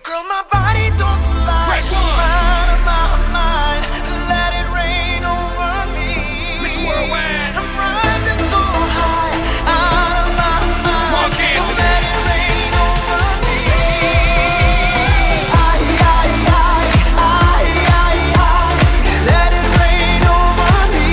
Girl, my body don't lie. Out of my mind, let it rain over me. Mr. Worldwide. I'm rising so high, out of my mind. So let it rain over me. Let it rain over me.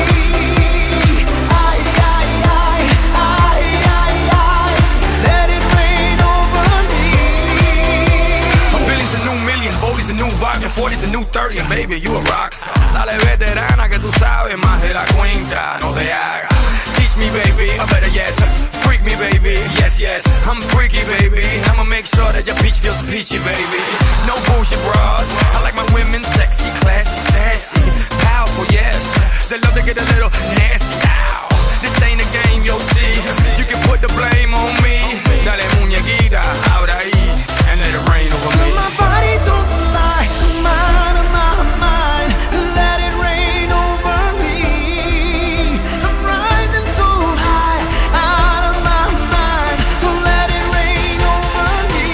Let it rain over me. Billy's a new million, Bodie's a new volume, 40's a new 30, and baby, you a rockstar. Dale veterana que tú sabes más de la cuenta, no te hagas. Teach me, baby, or better yet, freak me, baby. Yes, yes, I'm freaky, baby. I'ma make sure that your peach feels peachy, baby. No bullshit bras. I like my women sexy, classy, sassy, powerful, yes. They love to get a little nasty. Ow. This ain't a game, you'll see. You can put the blame on me. Dale muñequita, ahora ahí, and let it rain over me. My body don't lie, I'm out of my mind. Let it rain over me. I'm rising so high, out of my mind. So let it rain over me.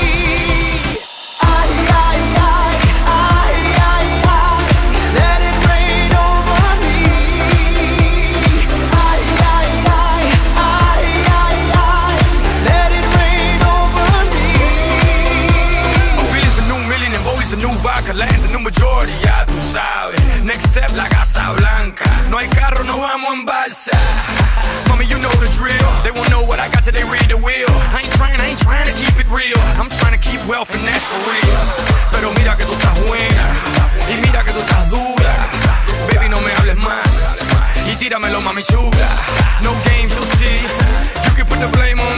Let it rain over me. Let it rain over me. Billy's a new million and Bodie's a new vodka, Lance a new majority, ya tú sabes. Next step, la Casa Blanca. No hay carro, no vamos en balsa. Mommy, you know the drill. They won't know what I got till they read the wheel. I ain't trying to keep it real. I'm trying to keep wealth and that's for real. Pero mira que tú estás buena y mira que tú estás dura. Baby, no me hables más y tíramelo, mami chula. No games, you'll see. You can put the blame on